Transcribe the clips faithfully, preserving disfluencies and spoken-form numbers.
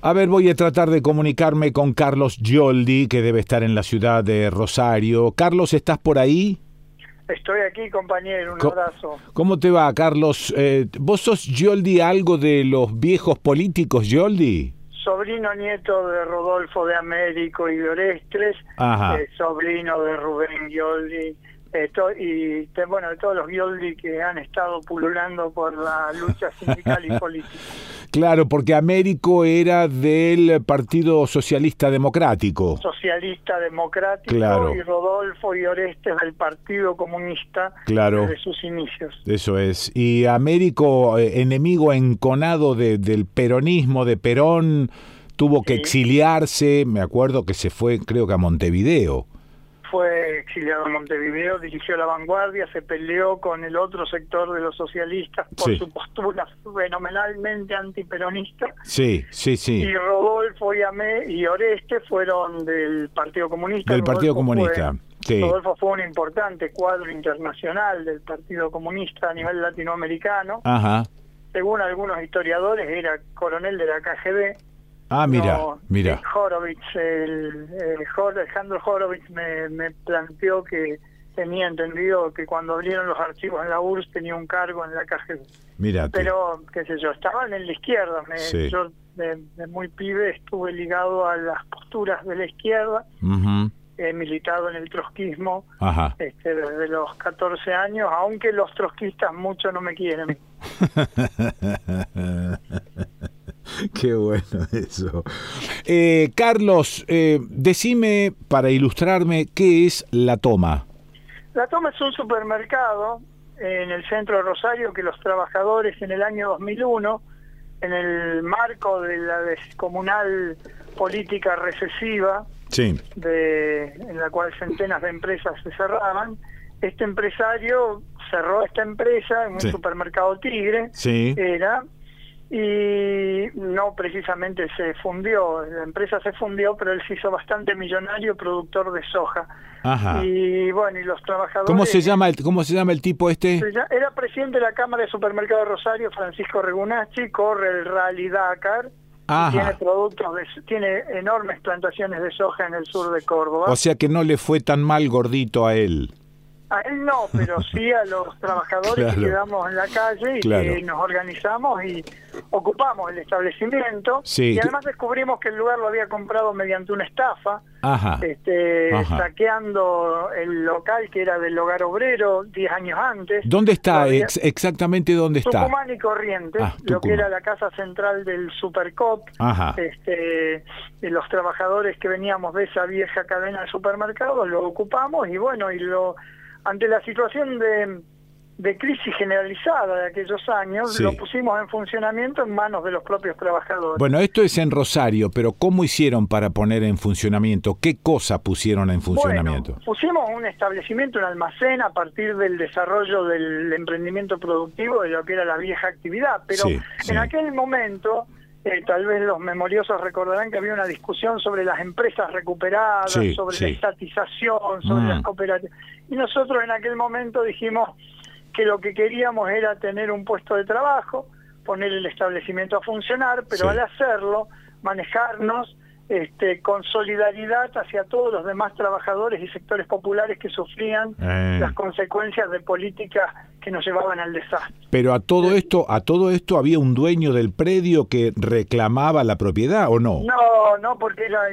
A ver, voy a tratar de comunicarme con Carlos Gioldi, que debe estar en la ciudad de Rosario. Carlos, ¿estás por ahí? Estoy aquí, compañero, un Co- abrazo. ¿Cómo te va, Carlos? Eh, ¿Vos sos Gioldi algo de los viejos políticos, Gioldi? Sobrino nieto de Rodolfo de Américo y de Orestes, Ajá. eh, sobrino de Rubén Gioldi, eh, to- y de, bueno, de todos los Gioldi que han estado pululando por la lucha sindical y política. Claro, porque Américo era del Partido Socialista Democrático. Socialista democrático, Claro. y Rodolfo y Orestes del Partido Comunista Claro. desde sus inicios. Eso es. Y Américo, eh, enemigo enconado de, del peronismo, de Perón, tuvo que Sí. exiliarse. Me acuerdo que se fue, creo que a Montevideo. Fue exiliado en Montevideo, dirigió La Vanguardia, se peleó con el otro sector de los socialistas por Sí. su postura fenomenalmente antiperonista. Sí, sí, sí. Y Rodolfo y, Amé, y Oreste fueron del Partido Comunista. Del Partido Rodolfo Comunista. Fue, Sí. Rodolfo fue un importante cuadro internacional del Partido Comunista a nivel latinoamericano. Ajá. Según algunos historiadores, era coronel de la K G B. Ah, mira, No, mira. eh, Horowitz, el, el Hor- Alejandro Horowitz me, me planteó que tenía entendido que cuando abrieron los archivos en la U R S S tenía un cargo en la K G B. Mírate. Pero, qué sé yo, estaban en la izquierda. Me, Sí. Yo de, de muy pibe estuve ligado a las posturas de la izquierda, Ujú. he militado en el trotskismo Ajá. este, desde los catorce años, aunque los trotskistas mucho no me quieren. Qué bueno eso. Eh, Carlos, eh, decime, para ilustrarme, ¿qué es La Toma? La Toma es un supermercado en el centro de Rosario que los trabajadores en el año dos mil uno, en el marco de la descomunal política recesiva, Sí. de, en la cual centenas de empresas se cerraban, este empresario cerró esta empresa en un Sí. supermercado Tigre, Sí. era, y no precisamente se fundió, la empresa se fundió, pero él se hizo bastante millonario, productor de soja. Ajá. Y bueno, y los trabajadores... ¿Cómo se llama el, cómo se llama el tipo este? se llama- Era presidente de la Cámara de Supermercado de Rosario, Francisco Regunacci, corre el Rally Dakar, y tiene Ajá. productos, de, tiene enormes plantaciones de soja en el sur de Córdoba. O sea que no le fue tan mal gordito a él. A él no, pero sí a los trabajadores Claro. que quedamos en la calle y Claro. que nos organizamos y ocupamos el establecimiento. Sí. Y además descubrimos que el lugar lo había comprado mediante una estafa, Ajá. este, Ajá. saqueando el local que era del Hogar Obrero diez años antes. ¿Dónde está? Todavía- Ex- exactamente dónde está. Tucumán y Corrientes, Ah, lo Tucumán. que era la casa central del Supercop. Ajá. Este, y los trabajadores que veníamos de esa vieja cadena de supermercados lo ocupamos y bueno, y lo ante la situación de, de crisis generalizada de aquellos años, Sí. lo pusimos en funcionamiento en manos de los propios trabajadores. Bueno, esto es en Rosario, pero ¿cómo hicieron para poner en funcionamiento? ¿Qué cosa pusieron en funcionamiento? Bueno, pusimos un establecimiento, un almacén a partir del desarrollo del emprendimiento productivo de lo que era la vieja actividad, pero Sí, sí. en aquel momento, eh, tal vez los memoriosos recordarán que había una discusión sobre las empresas recuperadas, Sí, sobre sí. la estatización, sobre Mm. las cooperativas, y nosotros en aquel momento dijimos que lo que queríamos era tener un puesto de trabajo, poner el establecimiento a funcionar, pero Sí. al hacerlo, manejarnos este, con solidaridad hacia todos los demás trabajadores y sectores populares que sufrían Eh. las consecuencias de políticas que nos llevaban al desastre. Pero a todo esto, a todo esto había un dueño del predio que reclamaba la propiedad, ¿o no? No, no, porque era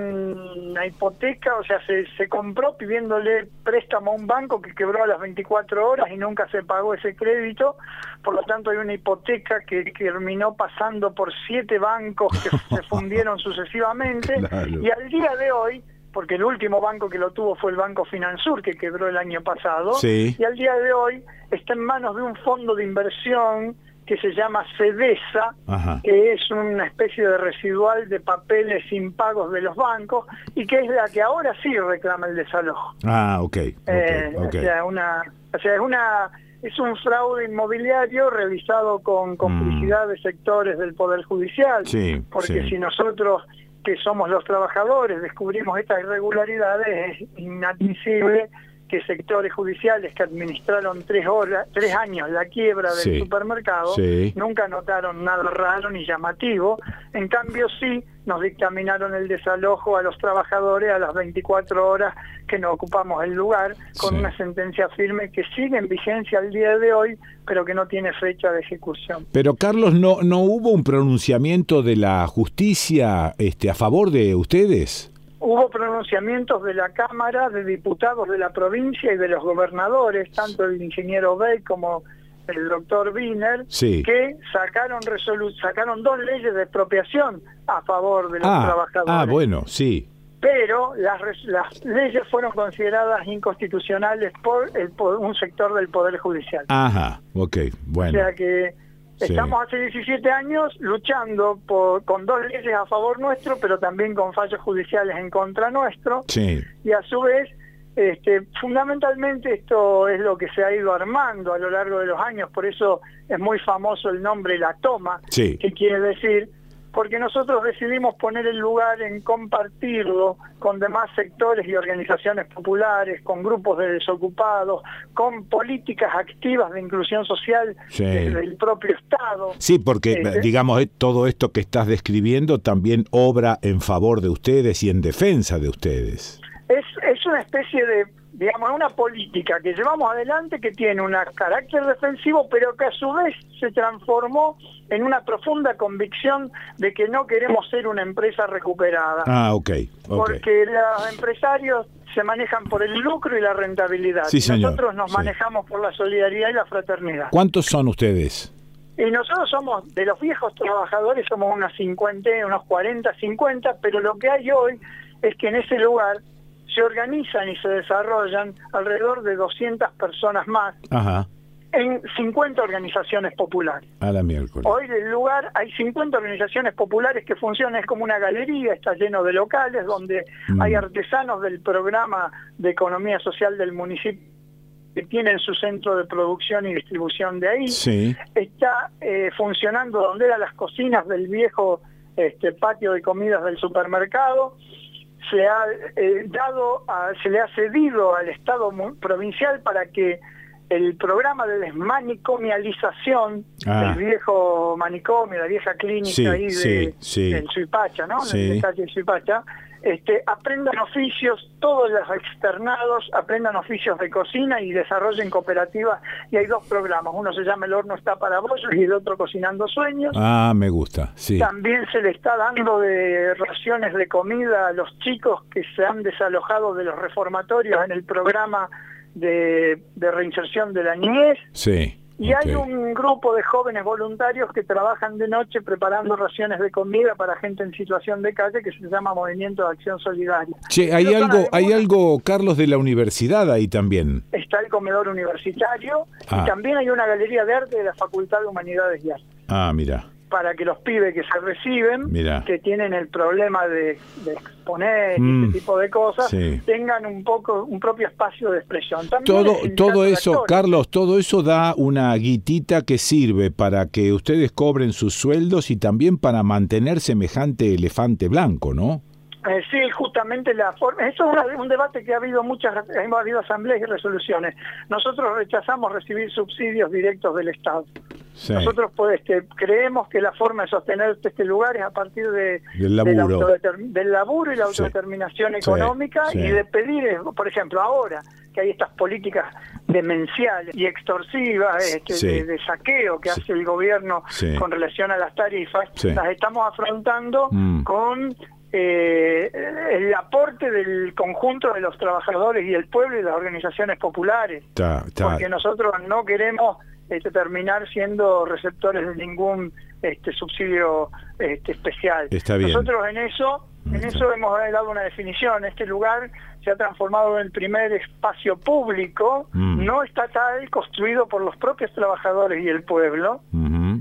un- una hipoteca, o sea, se, se compró pidiéndole préstamo a un banco que quebró a las veinticuatro horas y nunca se pagó ese crédito, por lo tanto hay una hipoteca que, que terminó pasando por siete bancos que se fundieron sucesivamente, Claro. y al día de hoy, porque el último banco que lo tuvo fue el Banco Finansur, que quebró el año pasado, Sí. y al día de hoy está en manos de un fondo de inversión que se llama CEDESA, Ajá. que es una especie de residual de papeles impagos de los bancos y que es la que ahora sí reclama el desalojo. Ah, ok, ok, Eh, ok. O sea, una, o sea, es una es un fraude inmobiliario realizado con complicidad de sectores del Poder Judicial, Sí, porque sí. si nosotros que somos los trabajadores descubrimos estas irregularidades, es inadmisible que que sectores judiciales que administraron tres horas, tres años la quiebra del sí, supermercado, sí. nunca notaron nada raro ni llamativo. En cambio sí nos dictaminaron el desalojo a los trabajadores a las veinticuatro horas que nos ocupamos el lugar, con sí. una sentencia firme que sigue en vigencia al día de hoy, pero que no tiene fecha de ejecución. Pero Carlos, ¿no, no hubo un pronunciamiento de la justicia este, a favor de ustedes? Hubo pronunciamientos de la Cámara, de diputados de la provincia y de los gobernadores, tanto el ingeniero Bey como el doctor Wiener, sí. que sacaron resolu- sacaron dos leyes de expropiación a favor de los ah, trabajadores. Ah, bueno, sí. Pero las, las leyes fueron consideradas inconstitucionales por, el, por un sector del Poder Judicial. Ajá, ok, bueno. O sea que sí. estamos hace diecisiete años luchando por, con dos leyes a favor nuestro, pero también con fallos judiciales en contra nuestro. Sí. Y a su vez, este, fundamentalmente esto es lo que se ha ido armando a lo largo de los años, por eso es muy famoso el nombre La Toma, sí. que quiere decir, porque nosotros decidimos poner el lugar en compartirlo con demás sectores y organizaciones populares, con grupos de desocupados, con políticas activas de inclusión social sí. del propio Estado. Sí, porque este, digamos, todo esto que estás describiendo también obra en favor de ustedes y en defensa de ustedes. Es, es una especie de, digamos, una política que llevamos adelante que tiene un carácter defensivo, pero que a su vez se transformó en una profunda convicción de que no queremos ser una empresa recuperada. Ah, ok. okay. Porque los empresarios se manejan por el lucro y la rentabilidad. Sí, señor. Nosotros nos sí. manejamos por la solidaridad y la fraternidad. ¿Cuántos son ustedes? Y nosotros somos, de los viejos trabajadores, somos unos cincuenta, unos cuarenta, cincuenta, pero lo que hay hoy es que en ese lugar se organizan y se desarrollan alrededor de doscientas personas más. Ajá. En cincuenta organizaciones populares. A la miércoles. Hoy del lugar hay cincuenta organizaciones populares que funcionan, es como una galería, está lleno de locales donde mm. hay artesanos del programa de economía social del municipio que tienen su centro de producción y distribución de ahí. Sí. Está eh, funcionando donde eran las cocinas del viejo este, patio de comidas del supermercado. Se ha eh, dado, a, se le ha cedido al Estado provincial para que el programa de desmanicomialización ah. del viejo manicomio, la vieja clínica sí, ahí de, sí, sí. en Suipacha, ¿no? Sí. En el calle de Suipacha, este, aprendan oficios, todos los externados aprendan oficios de cocina y desarrollen cooperativas. Y hay dos programas, uno se llama El Horno Está para Bollos y el otro Cocinando Sueños. Ah, me gusta, sí. También se le está dando de raciones de comida a los chicos que se han desalojado de los reformatorios en el programa de, de reinserción de la niñez. Sí. Y okay. hay un grupo de jóvenes voluntarios que trabajan de noche preparando raciones de comida para gente en situación de calle que se llama Movimiento de Acción Solidaria. Che, hay Pero algo, hay algo, Carlos, de la universidad ahí también. Está el comedor universitario ah. y también hay una galería de arte de la Facultad de Humanidades y Artes. Ah, mira. Para que los pibes que se reciben, Mirá. que tienen el problema de, de exponer mm, y ese tipo de cosas, sí. tengan un poco un propio espacio de expresión. También todo todo eso, Carlos, todo eso da una guitita que sirve para que ustedes cobren sus sueldos y también para mantener semejante elefante blanco, ¿no? Eh, sí, justamente la forma. Eso es una, un debate que ha habido muchas, ha habido asambleas y resoluciones. Nosotros rechazamos recibir subsidios directos del Estado. Sí. Nosotros pues, este, creemos que la forma de sostener este lugar es a partir de, del, laburo. De del laburo y la autodeterminación sí. económica sí. Sí. y de pedir, por ejemplo, ahora que hay estas políticas demenciales y extorsivas este, sí. de, de saqueo que sí. hace el gobierno sí. con relación a las tarifas, sí. las estamos afrontando mm. con eh, el aporte del conjunto de los trabajadores y el pueblo y las organizaciones populares, ta, ta. porque nosotros no queremos Este, terminar siendo receptores de ningún este, subsidio este, especial. Está bien. Nosotros en eso, en Está. eso hemos dado una definición. Este lugar se ha transformado en el primer espacio público, mm. no estatal, construido por los propios trabajadores y el pueblo. Mm-hmm.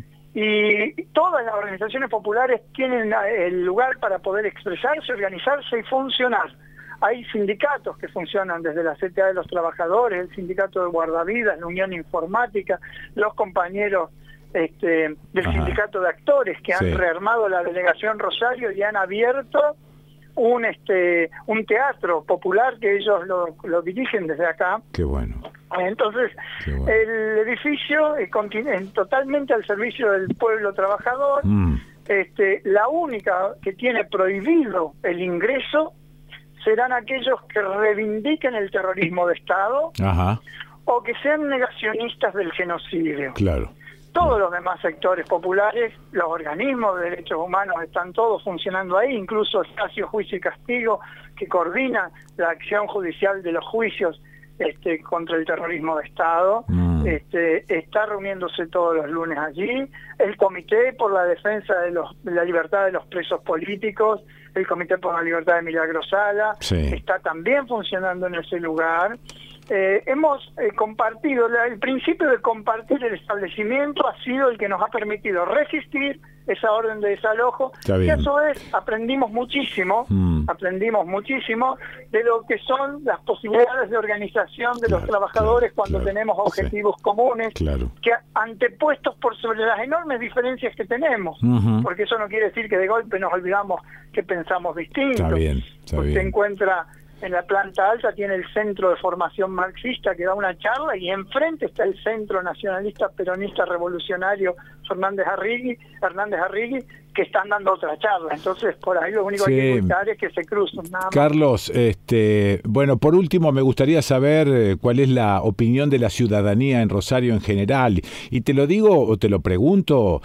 Y todas las organizaciones populares tienen el lugar para poder expresarse, organizarse y funcionar. Hay sindicatos que funcionan desde la C T A de los trabajadores, el sindicato de guardavidas, la Unión Informática, los compañeros este, del Ajá. sindicato de actores que han sí. rearmado la delegación Rosario y han abierto un este un teatro popular que ellos lo, lo dirigen desde acá. Qué bueno. Entonces, Qué bueno. el edificio es totalmente al servicio del pueblo trabajador. Mm. Este, la única que tiene prohibido el ingreso serán aquellos que reivindiquen el terrorismo de Estado. Ajá. O que sean negacionistas del genocidio. Claro. Todos los demás sectores populares, los organismos de derechos humanos están todos funcionando ahí, incluso Espacio Juicio y Castigo, que coordina la acción judicial de los juicios este, contra el terrorismo de Estado, mm. este, está reuniéndose todos los lunes allí. El Comité por la Defensa de, los, de la Libertad de los Presos Políticos, el Comité por la Libertad de Milagro Sala, sí. está también funcionando en ese lugar. Eh, hemos eh, compartido, la, el principio de compartir el establecimiento ha sido el que nos ha permitido resistir esa orden de desalojo, y eso es, aprendimos muchísimo, mm. aprendimos muchísimo de lo que son las posibilidades de organización de claro, los trabajadores claro, cuando claro, tenemos objetivos sí. comunes, claro. que antepuestos por sobre las enormes diferencias que tenemos, uh-huh. porque eso no quiere decir que de golpe nos olvidamos que pensamos distinto. Está bien, está Usted bien. encuentra en la planta alta, tiene el Centro de Formación Marxista que da una charla, y enfrente está el Centro Nacionalista Peronista Revolucionario Fernández Arrigui, Hernández Arrigui, que están dando otra charla. Entonces, por ahí lo único sí. que hay que evitar es que se crucen. Nada más. Carlos, este, bueno, por último me gustaría saber eh, cuál es la opinión de la ciudadanía en Rosario en general. Y te lo digo o te lo pregunto,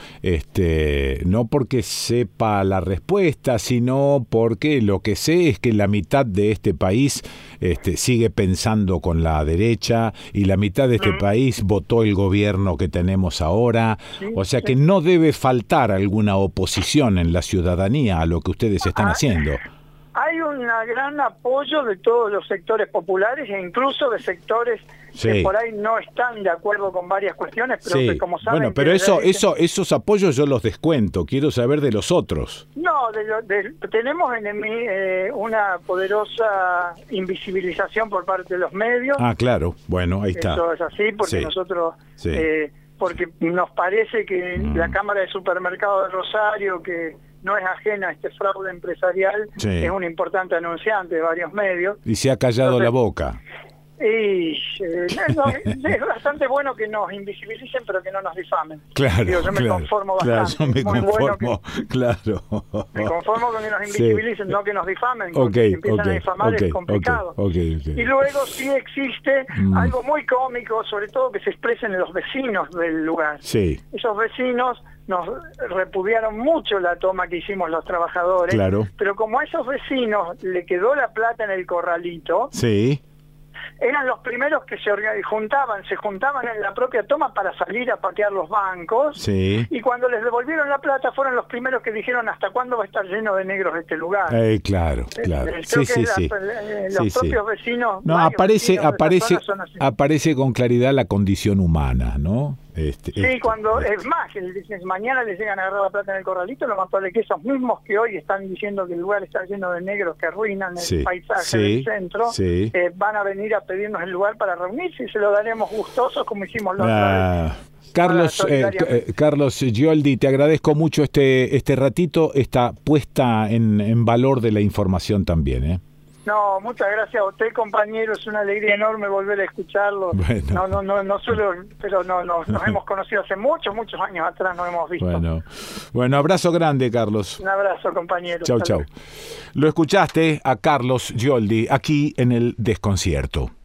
este, no porque sepa la respuesta, sino porque lo que sé es que la mitad de este país este, sigue pensando con la derecha y la mitad de este mm. país votó el gobierno que tenemos ahora. Sí, o sea sí. que no debe faltar alguna oposición en la ciudadanía a lo que ustedes están ah, haciendo. Hay un gran apoyo de todos los sectores populares e incluso de sectores sí. que por ahí no están de acuerdo con varias cuestiones, pero sí. que como saben... Bueno, pero eso, eso, esos apoyos yo los descuento, quiero saber de los otros. No, de, de, tenemos en el, eh, una poderosa invisibilización por parte de los medios. Ah, claro, bueno, ahí está. Eso es así, porque sí. nosotros... Sí. Eh, porque nos parece que mm. la Cámara de Supermercados de Rosario, que no es ajena a este fraude empresarial, sí. es un importante anunciante de varios medios. Y se ha callado Entonces, la boca. Y eh, no, es bastante bueno que nos invisibilicen, pero que no nos difamen. Claro, Digo, yo me claro, conformo claro, bastante. Yo me Muy conformo, bueno que, claro. Me conformo con que nos invisibilicen, sí. no que nos difamen. Okay, si empiezan okay, a difamar okay, es complicado. Okay, okay, okay. Y luego sí existe mm. algo muy cómico, sobre todo que se expresen en los vecinos del lugar. Sí. Esos vecinos nos repudiaron mucho la toma que hicimos los trabajadores, claro. pero como a esos vecinos le quedó la plata en el corralito, sí. eran los primeros que se juntaban, se juntaban en la propia toma para salir a patear los bancos, sí. y cuando les devolvieron la plata fueron los primeros que dijeron ¿hasta cuándo va a estar lleno de negros este lugar? Eh, claro, claro. Creo sí, que sí, la, sí. Los sí, propios sí. vecinos... No, aparece, vecinos aparece, aparece con claridad la condición humana, ¿no? Este, sí, este, cuando este. es más, que mañana les llegan a agarrar la plata en el corralito, lo más probable es que esos mismos que hoy están diciendo que el lugar está lleno de negros que arruinan el sí, paisaje sí, del centro, sí. eh, van a venir a pedirnos el lugar para reunirse y se lo daremos gustosos como hicimos los ah. Carlos, eh, eh, Carlos Scioldi, te agradezco mucho este este ratito, esta puesta en, en valor de la información también, ¿eh? No, muchas gracias a usted, compañero, es una alegría enorme volver a escucharlo. Bueno. No, no, no, no suelo, pero no, no, nos hemos conocido hace muchos, muchos años atrás, nos hemos visto. Bueno, bueno, abrazo grande, Carlos. Un abrazo, compañero. Chau, chau. Lo escuchaste a Carlos Scioldi aquí en El Desconcierto.